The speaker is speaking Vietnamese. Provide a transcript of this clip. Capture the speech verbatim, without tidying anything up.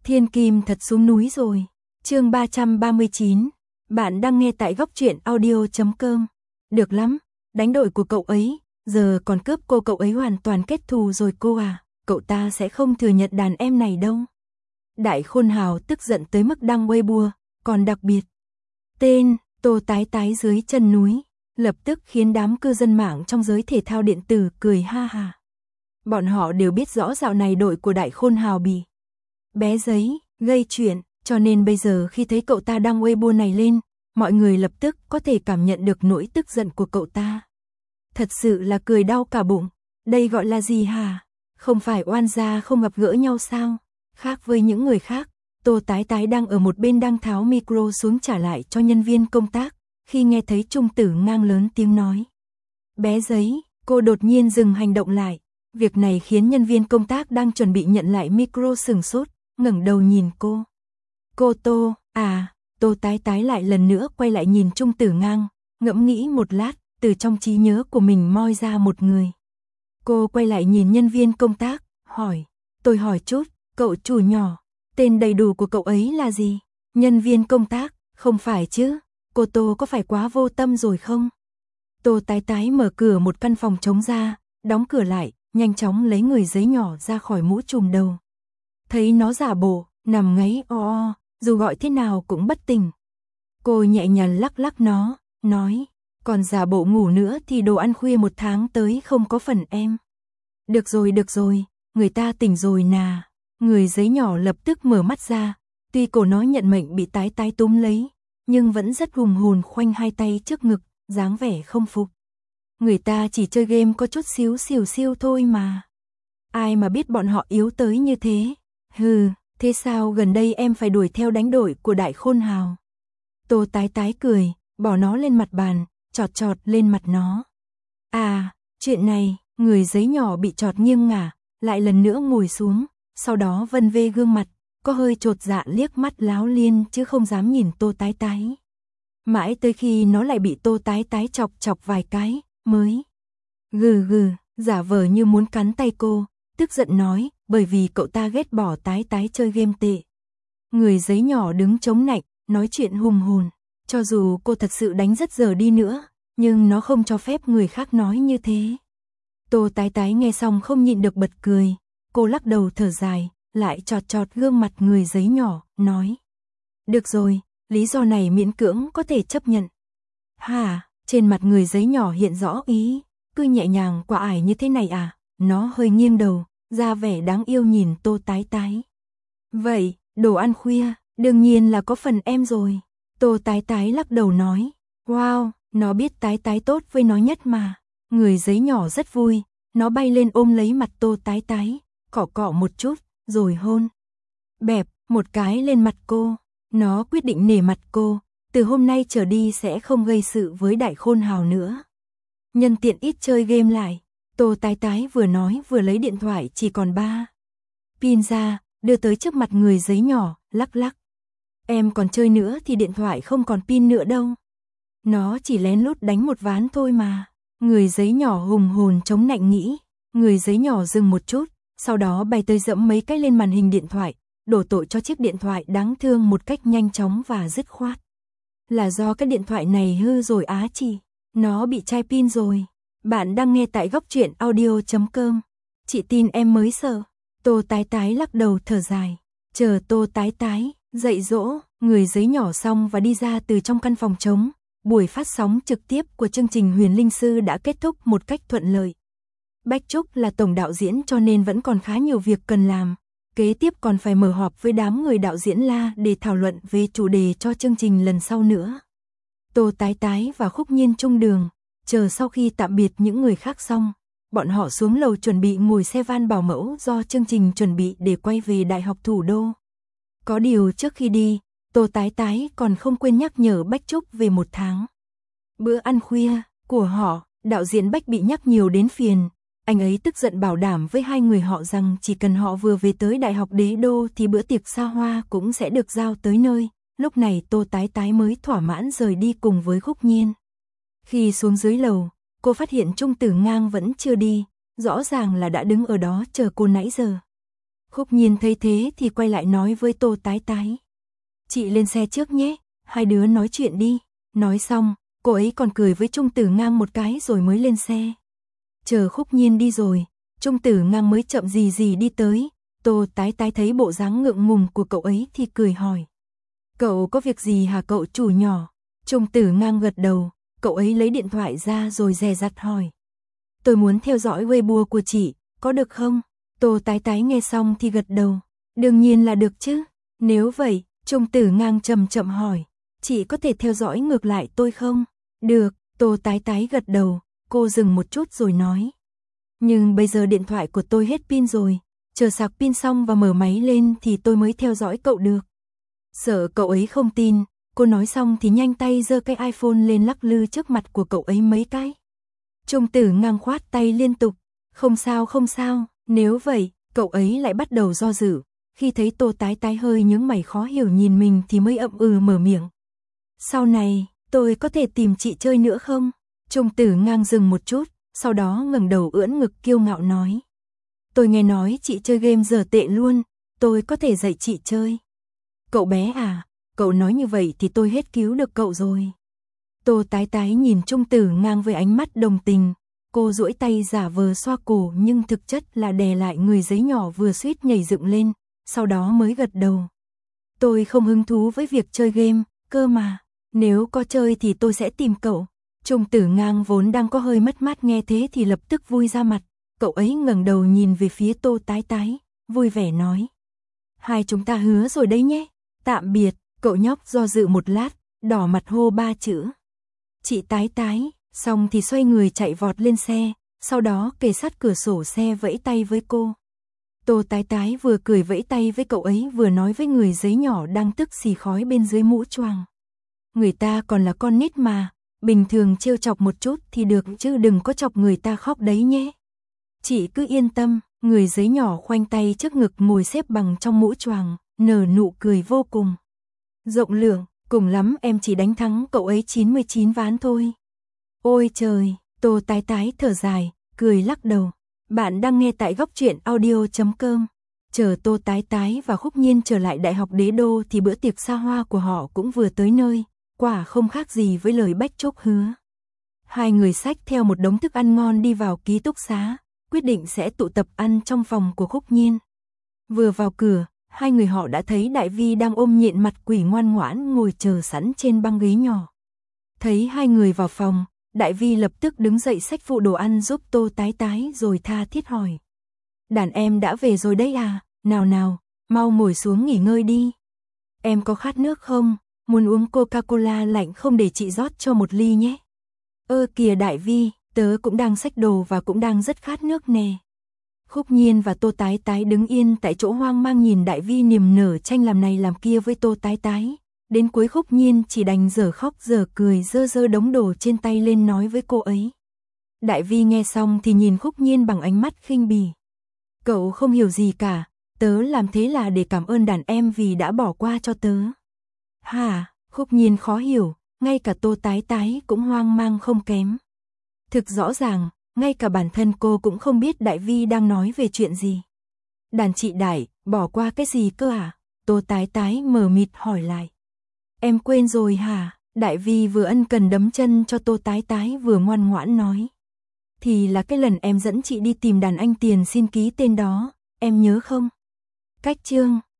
Thiên Kim thật xuống núi rồi. Chương ba trăm ba mươi chín. Bạn đang nghe tại góc truyện audio chấm com. Được lắm, đánh đội của cậu ấy, giờ còn cướp cô cậu ấy hoàn toàn kết thù rồi cô à, cậu ta sẽ không thừa nhận đàn em này đâu. Đại Khôn Hào tức giận tới mức đăng Weibo, còn đặc biệt tên Tô Tái Tái dưới chân núi, lập tức khiến đám cư dân mạng trong giới thể thao điện tử cười ha ha. Bọn họ đều biết rõ dạo này đội của Đại Khôn Hào bị bé giấy gây chuyện, cho nên bây giờ khi thấy cậu ta đăng Weibo này lên, mọi người lập tức có thể cảm nhận được nỗi tức giận của cậu ta. Thật sự là cười đau cả bụng. Đây gọi là gì hả? Không phải oan gia không gặp gỡ nhau sao? Khác với những người khác, Tô Tái Tái đang ở một bên đang tháo micro xuống trả lại cho nhân viên công tác, khi nghe thấy Trung Tử Ngang lớn tiếng nói. Bé giấy, cô đột nhiên dừng hành động lại. Việc này khiến nhân viên công tác đang chuẩn bị nhận lại micro sửng sốt, ngẩng đầu nhìn cô. Cô Tô, à, Tô Tái Tái lại lần nữa quay lại nhìn Trung Tử Ngang, ngẫm nghĩ một lát, từ trong trí nhớ của mình moi ra một người. Cô quay lại nhìn nhân viên công tác, hỏi, tôi hỏi chút, cậu chủ nhỏ, tên đầy đủ của cậu ấy là gì? Nhân viên công tác, không phải chứ, cô Tô có phải quá vô tâm rồi không? Tô Tái Tái mở cửa một căn phòng trống ra, đóng cửa lại, nhanh chóng lấy người giấy nhỏ ra khỏi mũ trùm đầu. Thấy nó giả bộ, nằm ngáy o o, dù gọi thế nào cũng bất tỉnh. Cô nhẹ nhàng lắc lắc nó, nói, còn giả bộ ngủ nữa thì đồ ăn khuya một tháng tới không có phần em. Được rồi được rồi, người ta tỉnh rồi nà. Người giấy nhỏ lập tức mở mắt ra, tuy cổ nó nhận mệnh bị Tái Tái túm lấy, nhưng vẫn rất hùng hồn khoanh hai tay trước ngực, dáng vẻ không phục. Người ta chỉ chơi game có chút xíu xìu xiu thôi mà. Ai mà biết bọn họ yếu tới như thế. Hừ, thế sao gần đây em phải đuổi theo đánh đội của Đại Khôn Hào? Tô Tái Tái cười, bỏ nó lên mặt bàn, chọt chọt lên mặt nó. À, chuyện này, người giấy nhỏ bị chọt nghiêng ngả, lại lần nữa ngồi xuống, sau đó vân vê gương mặt, có hơi chột dạ liếc mắt láo liên chứ không dám nhìn Tô Tái Tái. Mãi tới khi nó lại bị Tô Tái Tái chọc chọc vài cái, mới gừ gừ, giả vờ như muốn cắn tay cô, tức giận nói, bởi vì cậu ta ghét bỏ Tái Tái chơi game tệ. Người giấy nhỏ đứng chống nạnh, nói chuyện hùng hồn, cho dù cô thật sự đánh rất dở đi nữa, nhưng nó không cho phép người khác nói như thế. Tô Tái Tái nghe xong không nhịn được bật cười, cô lắc đầu thở dài, lại chọt chọt gương mặt người giấy nhỏ, nói. Được rồi, lý do này miễn cưỡng có thể chấp nhận. Hà, trên mặt người giấy nhỏ hiện rõ ý, cứ nhẹ nhàng quả ải như thế này à, nó hơi nghiêng đầu, ra vẻ đáng yêu nhìn Tô Tái Tái. Vậy, đồ ăn khuya, đương nhiên là có phần em rồi. Tô Tái Tái lắc đầu nói, wow, nó biết Tái Tái tốt với nó nhất mà. Người giấy nhỏ rất vui, nó bay lên ôm lấy mặt Tô Tái Tái, cọ cọ một chút, rồi hôn. Bẹp, một cái lên mặt cô, nó quyết định nể mặt cô, từ hôm nay trở đi sẽ không gây sự với Đại Khôn Hào nữa. Nhân tiện ít chơi game lại, Tô Tái Tái vừa nói vừa lấy điện thoại chỉ còn ba pin ra, đưa tới trước mặt người giấy nhỏ, lắc lắc. Em còn chơi nữa thì điện thoại không còn pin nữa đâu. Nó chỉ lén lút đánh một ván thôi mà. Người giấy nhỏ hùng hồn chống nạnh nghĩ. Người giấy nhỏ dừng một chút, sau đó bay tới dẫm mấy cái lên màn hình điện thoại, đổ tội cho chiếc điện thoại đáng thương một cách nhanh chóng và dứt khoát. Là do cái điện thoại này hư rồi á chị. Nó bị chai pin rồi. Bạn đang nghe tại góc truyện audio chấm com. Chị tin em mới sợ. Tô Tái Tái lắc đầu thở dài. Chờ Tô Tái Tái dạy dỗ, người giấy nhỏ xong và đi ra từ trong căn phòng trống. Buổi phát sóng trực tiếp của chương trình Huyền Linh Sư đã kết thúc một cách thuận lợi. Bách Trúc là tổng đạo diễn cho nên vẫn còn khá nhiều việc cần làm. Kế tiếp còn phải mở họp với đám người đạo diễn La để thảo luận về chủ đề cho chương trình lần sau nữa. Tô Tái Tái và Khúc Nhiên chung đường, chờ sau khi tạm biệt những người khác xong, bọn họ xuống lầu chuẩn bị ngồi xe van bảo mẫu do chương trình chuẩn bị để quay về Đại học Thủ đô. Có điều trước khi đi, Tô Tái Tái còn không quên nhắc nhở Bách Trúc về một tháng. Bữa ăn khuya của họ, đạo diễn Bách bị nhắc nhiều đến phiền. Anh ấy tức giận bảo đảm với hai người họ rằng chỉ cần họ vừa về tới Đại học Đế Đô thì bữa tiệc xa hoa cũng sẽ được giao tới nơi. Lúc này Tô Tái Tái mới thỏa mãn rời đi cùng với Khúc Nhiên. Khi xuống dưới lầu, cô phát hiện Trung Tử Ngang vẫn chưa đi, rõ ràng là đã đứng ở đó chờ cô nãy giờ. Khúc Nhiên thấy thế thì quay lại nói với Tô Tái Tái. Chị lên xe trước nhé, hai đứa nói chuyện đi. Nói xong, cô ấy còn cười với Trung Tử Ngang một cái rồi mới lên xe. Chờ Khúc Nhiên đi rồi, Trung Tử Ngang mới chậm gì gì đi tới. Tô Tái Tái thấy bộ dáng ngượng ngùng của cậu ấy thì cười hỏi. Cậu có việc gì hả cậu chủ nhỏ? Trung Tử Ngang gật đầu, cậu ấy lấy điện thoại ra rồi dè dặt hỏi. Tôi muốn theo dõi Weibo của chị, có được không? Tô Tái Tái nghe xong thì gật đầu. Đương nhiên là được chứ. Nếu vậy, Trung Tử Ngang chậm chậm hỏi. Chị có thể theo dõi ngược lại tôi không? Được, Tô Tái Tái gật đầu, cô dừng một chút rồi nói. Nhưng bây giờ điện thoại của tôi hết pin rồi, chờ sạc pin xong và mở máy lên thì tôi mới theo dõi cậu được. Sợ cậu ấy không tin, cô nói xong thì nhanh tay giơ cái iPhone lên lắc lư trước mặt của cậu ấy mấy cái. Trung Tử Ngang khoát tay liên tục, không sao không sao, nếu vậy, cậu ấy lại bắt đầu do dự, khi thấy Tô Tái Tái hơi nhướng mày khó hiểu nhìn mình thì mới ậm ừ mở miệng. Sau này, tôi có thể tìm chị chơi nữa không? Trung Tử Ngang dừng một chút, sau đó ngẩng đầu ưỡn ngực kiêu ngạo nói. Tôi nghe nói chị chơi game giờ tệ luôn, tôi có thể dạy chị chơi. Cậu bé à, cậu nói như vậy thì tôi hết cứu được cậu rồi. Tô Tái Tái nhìn Trung Tử Ngang với ánh mắt đồng tình, cô duỗi tay giả vờ xoa cổ nhưng thực chất là đè lại người giấy nhỏ vừa suýt nhảy dựng lên, sau đó mới gật đầu. Tôi không hứng thú với việc chơi game, cơ mà, nếu có chơi thì tôi sẽ tìm cậu. Trung Tử Ngang vốn đang có hơi mất mát nghe thế thì lập tức vui ra mặt, cậu ấy ngẩng đầu nhìn về phía Tô Tái Tái, vui vẻ nói. Hai chúng ta hứa rồi đấy nhé, tạm biệt, cậu nhóc do dự một lát, đỏ mặt hô ba chữ. Chị Tái Tái, xong thì xoay người chạy vọt lên xe, sau đó kề sát cửa sổ xe vẫy tay với cô. Tô Tái Tái vừa cười vẫy tay với cậu ấy vừa nói với người giấy nhỏ đang tức xì khói bên dưới mũ choàng. Người ta còn là con nít mà, bình thường trêu chọc một chút thì được chứ đừng có chọc người ta khóc đấy nhé. Chị cứ yên tâm, người giấy nhỏ khoanh tay trước ngực ngồi xếp bằng trong mũ choàng, nở nụ cười vô cùng. Rộng lượng, cùng lắm em chỉ đánh thắng cậu ấy chín mươi chín ván thôi. Ôi trời, Tô Tái Tái thở dài, cười lắc đầu. Bạn đang nghe tại góc truyện audio chấm com. Chờ Tô Tái Tái và Khúc Nhiên trở lại Đại học Đế Đô thì bữa tiệc xa hoa của họ cũng vừa tới nơi, quả không khác gì với lời Bách Trúc hứa. Hai người xách theo một đống thức ăn ngon đi vào ký túc xá, quyết định sẽ tụ tập ăn trong phòng của Khúc Nhiên. Vừa vào cửa, hai người họ đã thấy Đại Vi đang ôm nhện mặt quỷ ngoan ngoãn ngồi chờ sẵn trên băng ghế nhỏ. Thấy hai người vào phòng, Đại Vi lập tức đứng dậy xách phụ đồ ăn giúp Tô Tái Tái rồi tha thiết hỏi. Đàn em đã về rồi đấy à, nào nào, mau ngồi xuống nghỉ ngơi đi. Em có khát nước không, muốn uống Coca-Cola lạnh không để chị rót cho một ly nhé. Ơ kìa Đại Vi, tớ cũng đang xách đồ và cũng đang rất khát nước nè. Khúc Nhiên và Tô Tái Tái đứng yên tại chỗ hoang mang nhìn Đại Vi niềm nở tranh làm này làm kia với Tô Tái Tái. Đến cuối Khúc Nhiên chỉ đành dở khóc dở cười dơ dơ đống đồ trên tay lên nói với cô ấy. Đại Vi nghe xong thì nhìn Khúc Nhiên bằng ánh mắt khinh bỉ. Cậu không hiểu gì cả, tớ làm thế là để cảm ơn đàn em vì đã bỏ qua cho tớ. Hả, Khúc Nhiên khó hiểu, ngay cả Tô Tái Tái cũng hoang mang không kém. Thực rõ ràng, ngay cả bản thân cô cũng không biết Đại Vi đang nói về chuyện gì. Đàn chị Đại, bỏ qua cái gì cơ à? Tô Tái Tái mờ mịt hỏi lại. Em quên rồi hả? Đại Vi vừa ân cần đấm chân cho Tô Tái Tái vừa ngoan ngoãn nói. Thì là cái lần em dẫn chị đi tìm đàn anh Tiền xin ký tên đó, em nhớ không? Cách chương